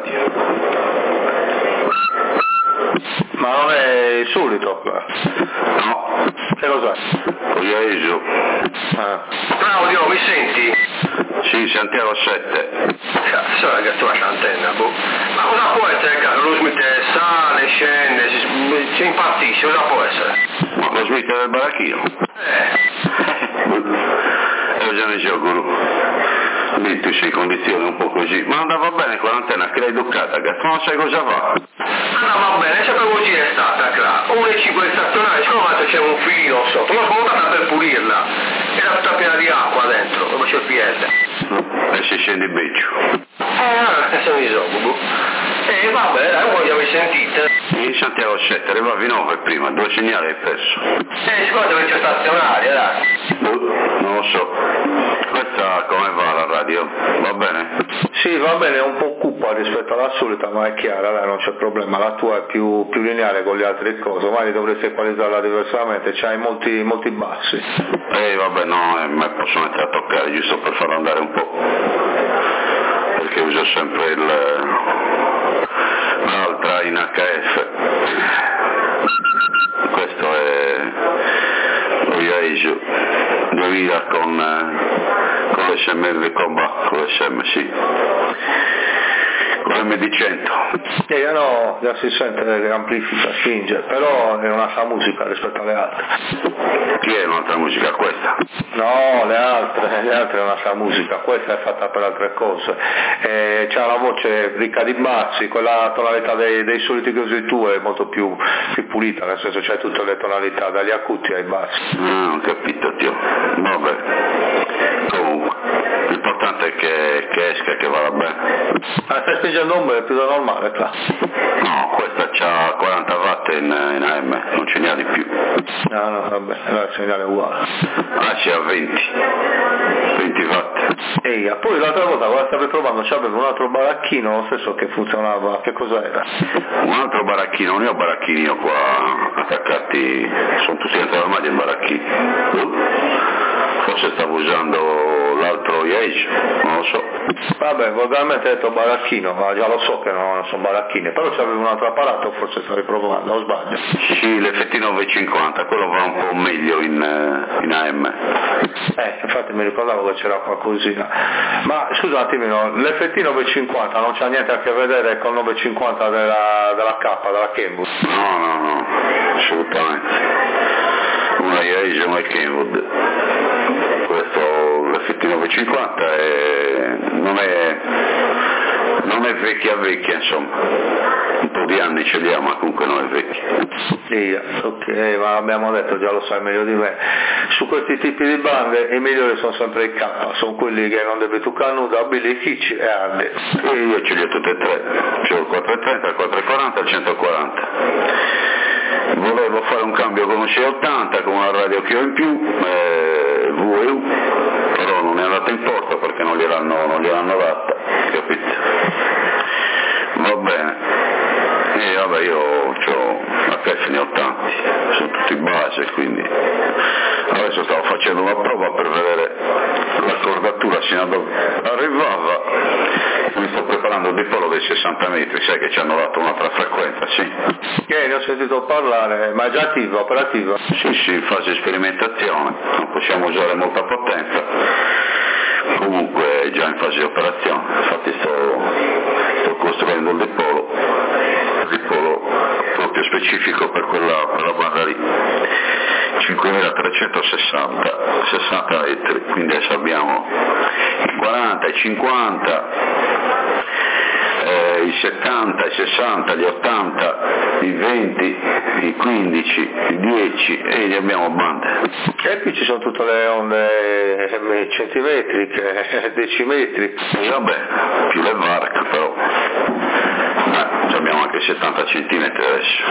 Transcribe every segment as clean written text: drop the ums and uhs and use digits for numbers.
Ma non è il solito? No. Che cos'è? Oiesu. Claudio, mi senti? Sì, Santiago 7. Cazzo, che tu hai l'antenna, boh. Ma cosa può essere, caro? Lo Smith sale, scende, si impazzisce, cosa può essere? Ma lo Smith del baracchino? Io già ne gioco. Lì tu sei in condizione un po' così, ma andava bene quell'antenna che l'hai educata, cazzo, non sai cosa fa? Andava bene, sempre così è stata, claro. 1,5 stazionale, siccome c'è un filino sotto, l'ho smontata per pulirla, era tutta piena di acqua dentro, dove c'è il PL. E si scende il beccio. Sono i zobu. Vabbè, dai, voi avete sentito? In Santiago 7, arrivavi 9 prima, 2 segnali hai perso. Siccome dove c'è stazionaria, dai. Non lo so. Questa come va la radio? Va bene? Sì, va bene, è un po' cupa rispetto alla solita, ma è chiara, dai, non c'è problema. La tua è più lineare con le altre cose, magari dovresti equalizzarla diversamente, c'hai molti bassi. Vabbè, no, ma posso mettere a toccare giusto per farlo andare un po'. Perché uso sempre l'altra in HF. Questo è lo Yaesu 2000 con l'SMV comba, con l'SM, sì. Con l'MD100. No, già si sente che amplifica, spinge, però è un'altra musica rispetto alle altre. Chi è un'altra musica questa? No, le altre è un'altra musica, questa è fatta per altre cose. C'ha la voce ricca di bassi, quella tonalità dei soliti che usi tu è molto più pulita, nel senso c'hai tutte le tonalità, dagli acuti ai bassi. Ho capito, Dio. Vabbè. Comunque, l'importante è che esca, che vada bene. Stai spingendo un bel più da normale, qua. No, questa c'ha 40 watt in AM, non ce n'è di più. No, vabbè, allora il segnale è uguale. C'è a 20 watt. Poi l'altra volta quando stavi provando c'aveva un altro baracchino, lo stesso che funzionava, che cosa era? Un altro baracchino, non ho baracchini io qua attaccati, sono tutti dentro l'armadio in baracchini. Forse stavo usando l'altro Yaesu, non lo so. Vabbè, volgarmente ho detto baracchino, ma già lo so che non sono baracchine, però c'avevo un altro apparato, forse stavi provando, o sbaglio? Sì, l'FT950, quello va un po' meglio in AM. Infatti mi ricordavo che c'era qualcosina. Ma scusa un attimino, l'FT950 non c'ha niente a che vedere con il 950 della K, della Kenwood? No, assolutamente. Una Yaesu e una Kenwood. Questo l'FT950 non è vecchia, insomma. Un po' di anni ce li ha, ma comunque non è vecchia. Sì, ok, ma abbiamo detto, già lo sai meglio di me. Su questi tipi di bande i migliori sono sempre i K, sono quelli che non devi toccare nuda, Billy, Hitch e Hardy. E io ce li ho tutte e tre, c'ho il 430, il 440 e il 140. Volevo fare un cambio con un 680 con una radio che ho in più, VU, però non è andata in porta perché non gliel'hanno data, capito? Va bene. Vabbè, io ho HF ne ho tanti, sono tutti base, quindi adesso stavo facendo una prova per vedere la cordatura sino a dove arrivava. Mi sto preparando il dipolo dei 60 metri, sai che ci hanno dato un'altra frequenza, sì? Ne ho sentito parlare, ma è già operativa? Sì, in fase di sperimentazione, non possiamo usare molta potenza, comunque è già in fase di operazione, infatti sto costruendo il dipolo proprio specifico per quella banda lì, 5360 metri, quindi adesso abbiamo i 40, i 50, i 70, i 60, gli 80, i 20, i 15, i 10 e li abbiamo bande. E qui ci sono tutte le onde centimetriche, decimetri. Vabbè, più le VARC però. Abbiamo anche 70 centimetri adesso.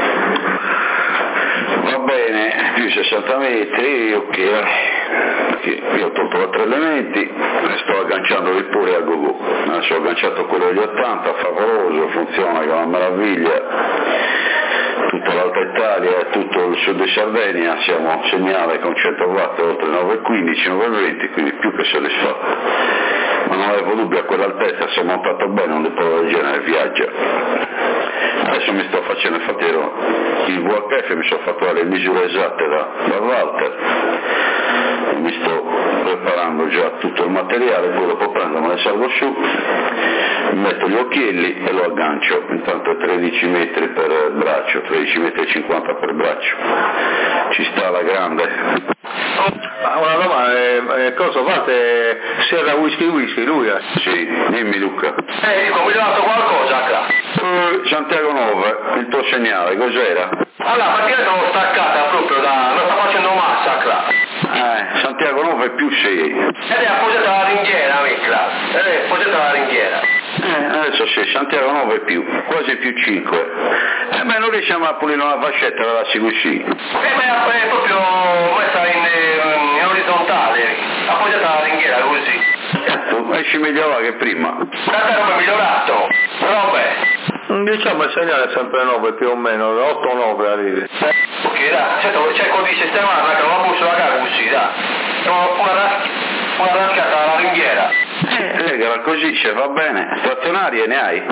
Va bene, più 60 metri, ok. Io ho tolto da 3 elementi e sto agganciandoli pure a go-go. Adesso ho agganciato quello degli 80, favoloso, funziona che è una meraviglia. Tutta l'Alta Italia e tutto il sud di Sardegna siamo segnale con 100 watt oltre 9,15, 9,20, quindi più che soddisfatto. ma non avevo dubbi, a quell'altezza se è montato bene un depot del genere viaggia. Adesso mi sto facendo, infatti il VHF, mi sono fatto le misure esatte da Walter, mi sto preparando già tutto il materiale, poi dopo prendo, me ne salgo su, metto gli occhielli e lo aggancio, intanto 13 metri per braccio, 13,50 metri per braccio, ci sta la grande. Una domanda, cosa fate? Sierra Whisky lui? Sì, dimmi Luca. Dico, mi hai dato qualcosa? Santiago 9, il tuo segnale, cos'era? Allora, praticamente l'ho staccata proprio non sta facendo massa, Santiago 9 più 6. Ed è appoggiata alla ringhiera, appoggiata alla ringhiera. Adesso sì, Santiago 9 più, quasi più 5. Ma non riusciamo a pulire una fascetta, la lasci così. Ma è proprio messa in orizzontale, appoggiata alla ringhiera così. Esci meglio che prima. Tanta roba è migliorato, Diciamo il segnale è sempre 9 più o meno, 8-9 arrivi. Ok, dai, certo, c'è il codice sistemato, che non la bussa la così, dai. Una rascata alla ringhiera. Legala così, se va bene. Stazionarie ne hai?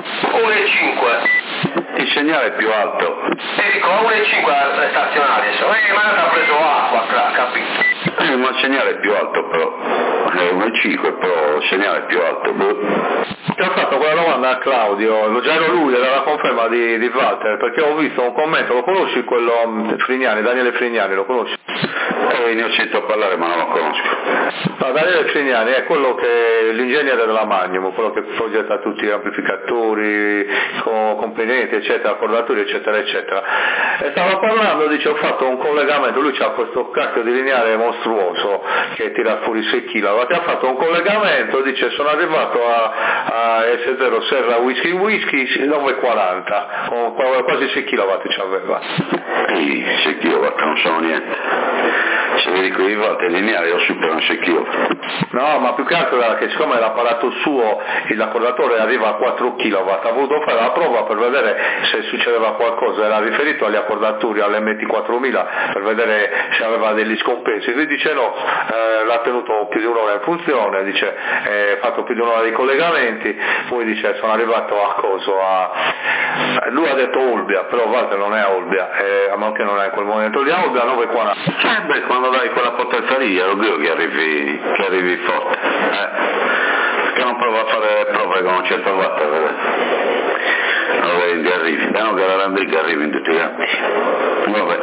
1,5. Il segnale è più alto. Dico, 1,5 le stazionarie, ma non ha preso acqua, capito? Ma il segnale è più alto però. È 1,5 però il segnale è più alto. Ti ho fatto quella domanda a Claudio, già ero lui, era la conferma di Walter, perché ho visto un commento, lo conosci quello Frignani, Daniele Frignani, lo conosci? Ne ho sentito parlare ma non lo conosco. No, Daniele Frignani è quello che l'ingegnere della Magnum, quello che progetta tutti gli amplificatori, componenti, eccetera, accordatori, eccetera, eccetera. E stava parlando, dice, ho fatto un collegamento, lui c'ha questo cacchio di lineare mostruoso che tira fuori 6 kW, ha fatto un collegamento, dice, sono arrivato a S0 Serra Whisky 940, con quasi 6 kW ci aveva. 6 kW non sono niente. Se vedi quei volte lineari lo superano 6 kW. No, ma più che altro era che siccome l'apparato suo, l'accordatore arriva a 4 kW, ha voluto fare la prova per vedere se succedeva qualcosa, era riferito agli accordatori, all'MT4000, per vedere se aveva degli scompensi. Lui dice no, l'ha tenuto più di un'ora in funzione, dice, fatto più di un'ora di collegamenti, poi dice sono arrivato a lui ha detto Olbia, però Walter non è a Olbia, a meno che non è in quel momento lì a Olbia 940. Quando dai quella potenza lì è ovvio che arrivi forte. Perché non prova a fare prove con un certo watt, allora che arrivi, no che la Landriga arrivi in tutti gli anni. Vabbè.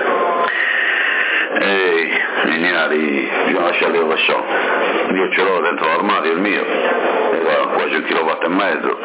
Lineari bisogna lasciarli dove sono. Io ce l'ho dentro l'armadio il mio, quasi 1,5 kW,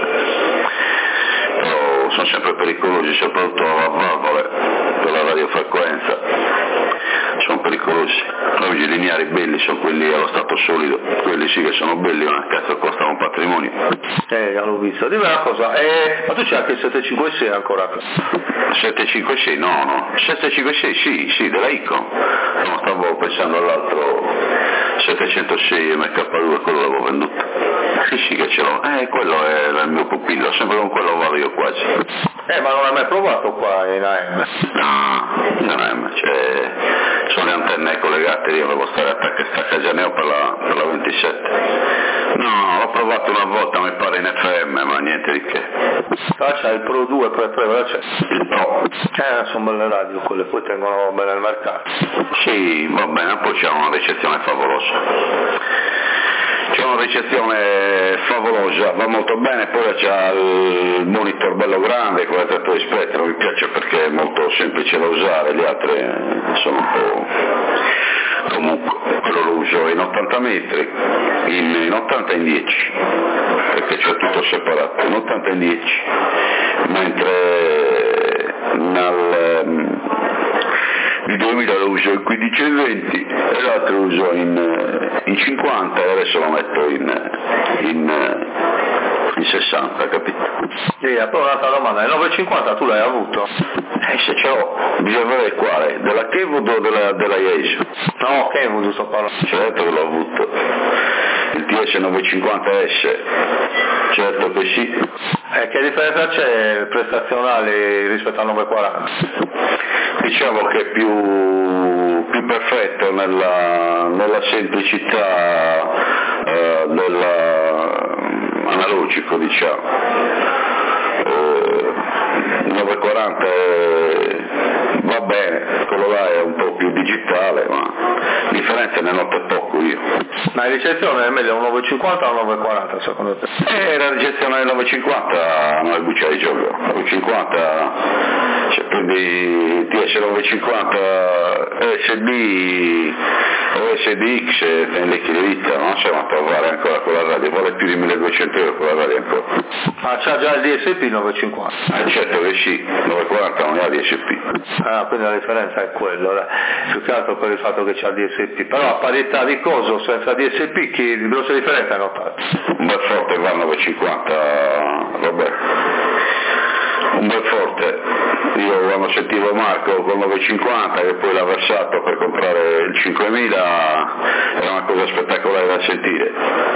però sono sempre pericolosi, soprattutto a valvole per la radiofrequenza. Sono pericolosi. Oggi i lineari belli sono quelli allo stato solido, quelli sì che sono belli, ma cazzo costano un patrimonio. L'ho visto. Dimmi una cosa, ma tu c'è anche il 756 ancora? 756 no, 756 sì, della Icon. No, stavo pensando all'altro 706 MK2, quello l'avevo venduto. Sì che ce l'ho, quello è il mio pupillo, sempre con quello vado io quasi. Ma non hai mai provato qua in AM? No, in AM, sono le antenne collegate, io devo stare a Cagianeo per la 27. No, l'ho provato una volta, mi pare in FM, ma niente di che. C'è il Pro 2, Pro 3, c'è? Il Pro. Sono belle radio quelle, poi tengono bene il mercato. Sì, va bene, poi c'è una ricezione favolosa. C'è una ricezione favolosa, va molto bene, poi c'è il monitor bello grande con l'effetto di spettro, mi piace perché è molto semplice da usare, gli altri sono un po'... Comunque, quello lo uso in 80 metri, in 80 e in 10, perché c'è tutto separato, in 80 e in 10, mentre il 2000 lo uso in 15 e 20 e l'altro lo uso in 50 e adesso lo metto in 60, capito? Sì, poi un'altra domanda, il 950 tu l'hai avuto? Se ce l'ho, bisogna vedere quale, della Kenwood o della Yaesu? No, Kenwood sto parlando. Certo che l'ho avuto, il TS950S, certo che sì. Che differenza c'è prestazionale rispetto al 940? Diciamo che è più perfetto nella semplicità dell'analogico, diciamo. 940 va bene, quello là è un po' più digitale, ma differenza ne noto poco io. Ma la ricezione è meglio un 950 o un 940 secondo te? La ricezione del 950 non è buccia di gioco, 950 cioè prendi TS950 SD o SDX nelle chilovitta, non siamo a trovare ancora quella radio, vale più di 1200 euro quella radio ancora. Ma c'ha già il DSP 950? Certo che sì, 940 non è DSP. Ah, quindi la differenza è quella, più che altro per il fatto che c'ha il DSP, però a parità di coso senza DSP che grossa differenza hai notato? Un bel forte va 950, vabbè. Un bel forte, io quando sentivo Marco con 950 che poi l'ha versato per comprare il 5000 era una cosa spettacolare da sentire,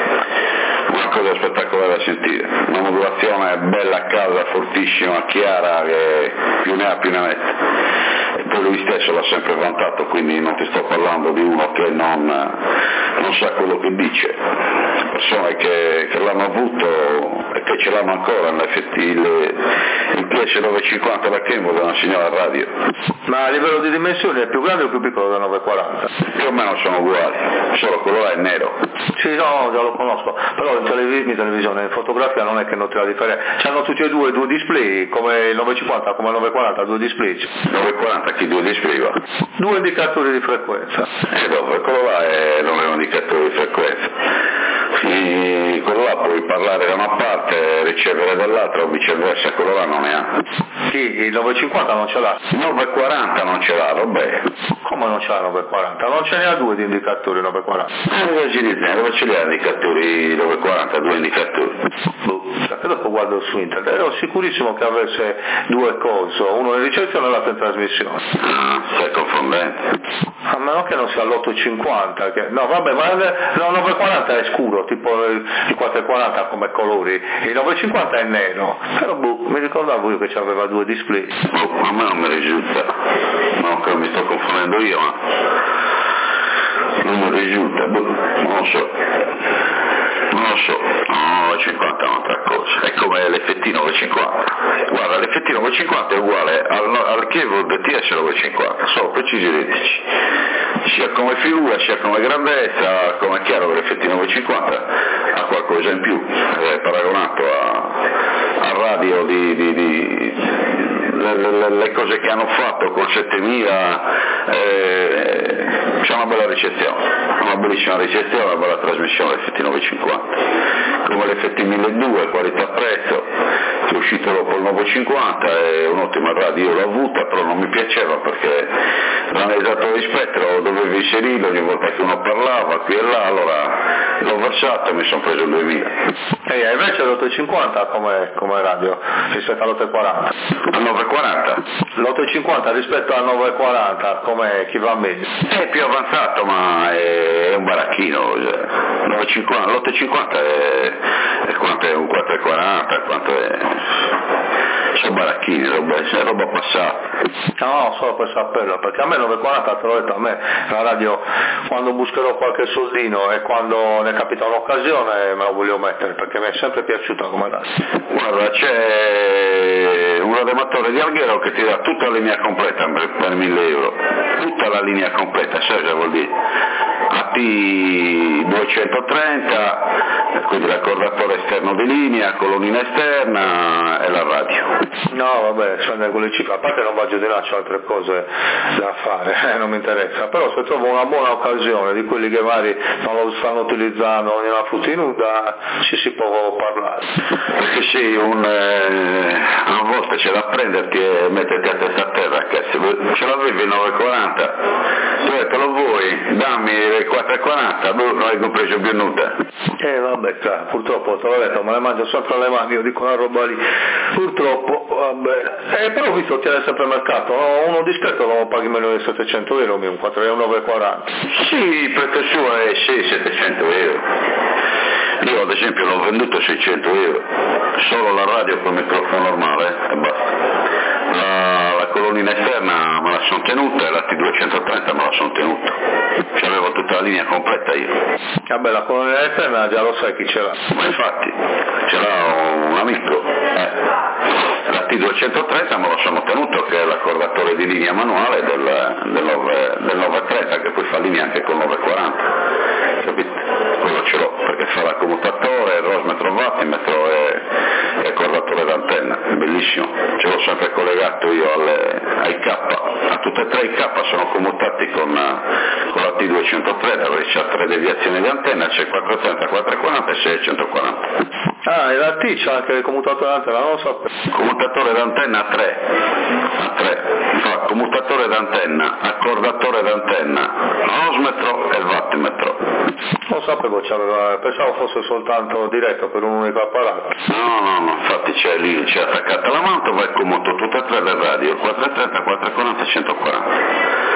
una modulazione bella calda, fortissima, chiara, che più ne ha più ne mette, e poi lui stesso l'ha sempre vantato, quindi non ti sto parlando di uno che non sa quello che dice, persone che l'hanno avuto e che ce l'hanno ancora, in effetti il PS950 da Kenwood è una signora radio. Ma a livello di dimensioni è più grande o più piccolo del 940? Più o meno sono uguali, solo quello là è nero. Sì, no, già lo conosco, però in televisione, in fotografia non è che noti la differenza. C'hanno tutti e due display, come il 950, come il 940, due display. 940 chi due display va? Due indicatori di frequenza. Dopo, quello là non è un indicatore di frequenza. Sì, quello là puoi parlare da una parte e ricevere dall'altra o viceversa, quello là non ne ha. Sì, il 950 non ce l'ha. Il 940 non ce l'ha, vabbè. Come non ce l'ha il 940? Non ce ne ha due di indicatori 940. Dove ce li ha indicatori 940, due indicatori? Perché dopo guardo su internet, ero sicurissimo che avesse due cose, uno in ricezione e l'altro in trasmissione. Ah, stai confondendo. A meno che non sia l'850, che... no vabbè, ma il 940 è scuro, tipo il 440 come colori, il 950 è nero, però mi ricordavo io che c'aveva due display. A me non mi risulta, no, che mi sto confondendo io, ma non mi risulta, non lo so, 950 è un'altra cosa, è come l'FT 950, guarda l'FT 950 è uguale al Kenwood TS950, sono precisi identici, sia come figura, sia come grandezza, come è chiaro che l'FT 950 ha qualcosa in più, paragonato a radio le cose che hanno fatto col 7000, c'è una bella ricezione, una bellissima ricezione, una bella trasmissione l'FT 950, come l'FT 1200, qualità prezzo, che è uscito dopo il 950, è un'ottima radio, io l'ho avuta, però non mi piaceva perché l'analizzatore di spettro dovevo inserirlo ogni volta che uno parlava qui e là, allora l'ho versato e mi sono preso il 2000. E invece l'850 come radio rispetto all'840? Al 940? L'850 rispetto al 940 come chi va meglio? È più avanzato, ma è un baracchino, l'850 è quanto è un 440, quanto è... sono baracchini, è roba passata. No, solo per saperlo, perché a me 940, te l'ho detto, a me la radio quando buscherò qualche soldino e quando ne capita un'occasione me lo voglio mettere, perché mi è sempre piaciuta come radio. Guarda, c'è un radioamatore di Alghero che ti dà tutta la linea completa per 1000 euro, tutta la linea completa, sai cosa vuol dire? AT230, quindi l'accordatore esterno di linea, colonnina esterna e la radio. No, vabbè, spendere quelle cifre, a parte non va giù di là, c'ho altre cose da fare, non mi interessa, però se trovo una buona occasione di quelli che magari non lo stanno utilizzando nella fruttinuda, ci si può parlare. Perché sì, a volte c'è da prenderti e metterti a testa a terra, che se ce l'avevi il 940, tu hai detto lo vuoi, dammi il 440, non hai compreso più nulla. Vabbè, claro, purtroppo te l'ho detto, me le mangio sempre alle mani, io dico una roba lì, purtroppo, vabbè. Però ho visto che tiene sempre mercato, no? Uno discreto lo paghi meno di 700 euro, un 940. Sì, perché il suo è 700 euro. Io ad esempio l'ho venduto a 600 euro, solo con la radio con il microfono normale e basta. La colonnina esterna me la sono tenuta e la T230 me la sono tenuta, c'avevo tutta la linea completa io. Vabbè, la colonnina esterna già lo sai chi ce l'ha. Ma infatti ce l'ha un amico, la T230 me la sono tenuto, che è l'accordatore di linea manuale del 930, che poi fa linea anche col 940, capito? Quello ce l'ho, perché fa la commutatore, rosmetro, wattimetro e accordatore d'antenna, bellissimo, ce l'ho sempre collegato io ai K, a tutte e tre i K sono commutati con la T230, perché c'ha 3 deviazioni di antenna, c'è 430, 440 e 640. Ah, e la T c'ha anche il commutatore d'antenna, non lo so. Commutatore d'antenna a 3, fa commutatore d'antenna, accordatore d'antenna, rosmetro e wattimetro. Non sapevo c'aveva, pensavo fosse soltanto diretto per un unico apparato. No, infatti c'è attaccata la mantova e commuto tutte e tre le radio, 430, 440 e 140.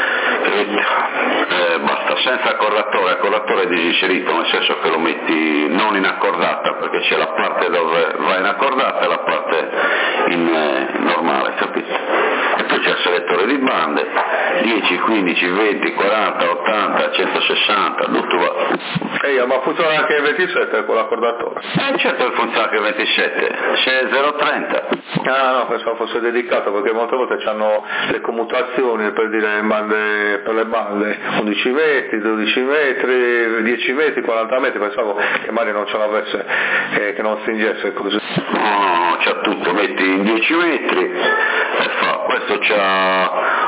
Basta, senza accordatore disinserito, nel senso che lo metti non in accordata, perché c'è la parte dove va in accordata e la parte in normale, capito? E poi c'è il selettore di bande, 10, 15, 20, 40, 80, 160, tutto va. Ma funziona anche il 27 con l'accordatore? Certo che funziona anche il 27, c'è 030. Ah no, pensavo fosse dedicato, perché molte volte hanno le commutazioni per dire per le bande 11 metri, 12 metri, 10 metri, 40 metri, pensavo che magari non ce l'avesse, che non stringesse così. No, c'ha tutto, metti in 10 metri e fa, questo c'ha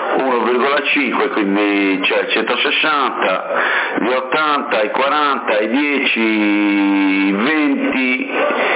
1,5, quindi c'è il 160, gli 80, i 40, i 10, i 20,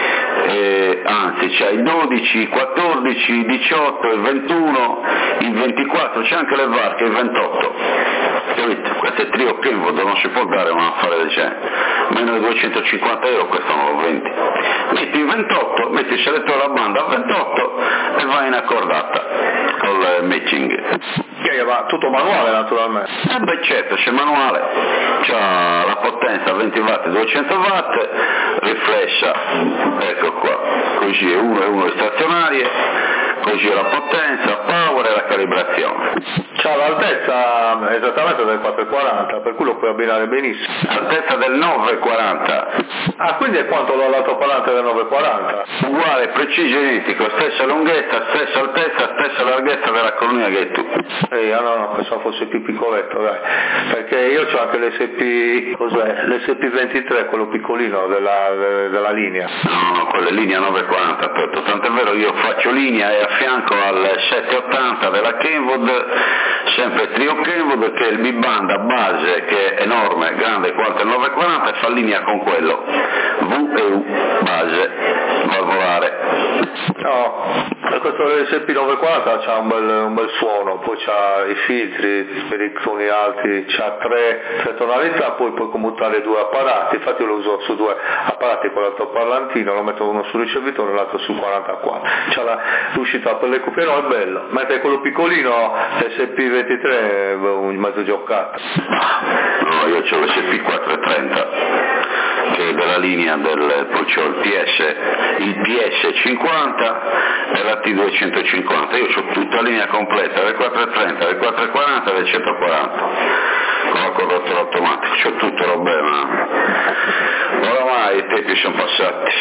anzi c'è i 12, i 14, i 18, il 21, il 24, c'è anche le varche, il 28. Capito? Questo è trio Kenwood, non si può dare un affare del genere. Meno di 250 euro, questo non lo vendi. Metti il 28, metti il selettore alla banda a 28 e vai in accordata col matching. Va tutto manuale naturalmente. Beh certo, c'è manuale, c'ha la potenza 20 watt, 200 watt, riflessa, ecco qua, così è uno di stazionarie, così è la potenza, power e la calibrazione. C'ha l'altezza esattamente del 440, per cui lo puoi abbinare benissimo. Altezza del 940. Ah, quindi è quanto l'altoparlante del 940? Uguale, preciso, identico, stessa lunghezza, stessa altezza, stessa larghezza della colonnina che hai tu. No, pensavo fosse più piccoletto, dai, perché io c'ho anche l'SP, cos'è? L'SP23, quello piccolino della linea. No, quella è linea 940, tant'è vero io faccio linea e a fianco al 780 della Kenwood, sempre trio Kenwood, che è il B-band a base, che è enorme, grande quanto il 940, e fa linea con quello, V e U, base, valvolare. No, questo SP940 c'ha un bel suono, poi c'ha i filtri per i toni alti, c'ha tre tonalità, poi puoi commutare 2 apparati, infatti io lo uso su 2 apparati con l'altoparlantino, lo metto uno sul ricevitore e l'altro sul 44, c'ha l'uscita per le cuffie, no, è bello, mentre quello piccolino SP23 è un mezzo giocato. No, io c'ho l'SP430 che è della linea poi c'ho il PS50 e la T250, io ho tutta la linea completa del 430, del 440 e del 140 con la correttura automatico, c'ho tutto robe, ma oramai i tempi sono passati.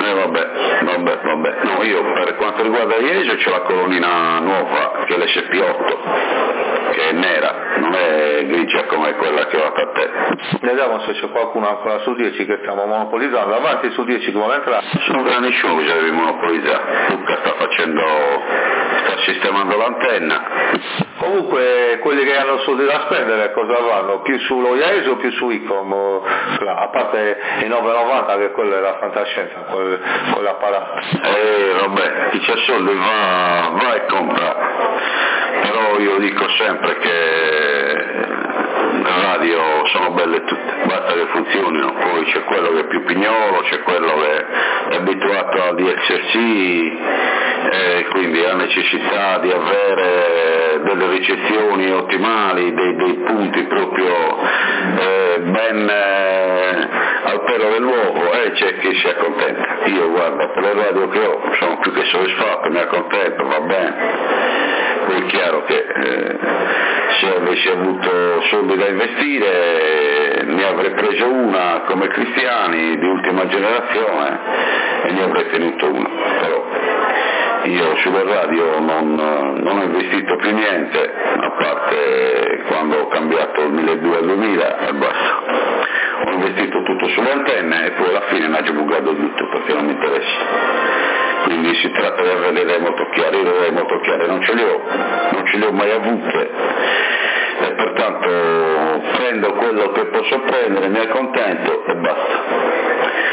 Vabbè. No, io per quanto riguarda Iesio c'ho la colonnina nuova che è l'SP8, che è nera, non è grigia come quella che ho a te. Vediamo se c'è qualcuno ancora su 10 che stiamo monopolizzando, avanti su 10 che vuole entrare. Sono nessuno che devi monopolizzare, Luca sta sistemando l'antenna. Comunque quelli che hanno soldi da spendere cosa vanno? Più sullo Iesio o più su Icom? A parte i 990 che quello è la fantascienza, quell'apparato. Vabbè, chi c'ha soldi va e compra, però io dico sempre che le radio sono belle tutte, basta che funzionino, poi c'è quello che è più pignolo, c'è quello che è abituato al DXC quindi ha necessità di avere delle ricezioni ottimali, dei punti proprio ben al pelo dell'uovo, c'è chi si accontenta. Io guarda, per le radio che ho sono più che soddisfatto, mi accontento, va bene. Poi è chiaro che se avessi avuto soldi da investire ne avrei preso una come Cristiani di ultima generazione e ne avrei tenuto una, però io sulle radio non ho investito più niente, a parte quando ho cambiato il 1200 al 2000 e basta. Ho investito tutto sulle antenne e poi alla fine ne ho bucato tutto perché non mi interessa. Quindi si tratta di avere le idee molto chiare, io le idee molto chiare non ce le ho mai avute e pertanto prendo quello che posso prendere, mi accontento e basta.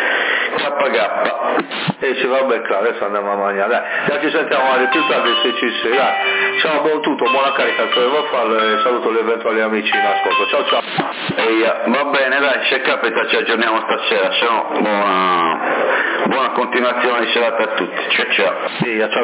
Sì, vabbè, claro, adesso andiamo a mangiare, dai, ci sentiamo più tardi se ci sei, dai, ciao, buon tutto, buona carica che devo fare, saluto gli eventuali amici in ascolto, ciao. Va bene, dai, se capita ci aggiorniamo stasera, se no buona continuazione di serata a tutti, ciao. Sì, ciao.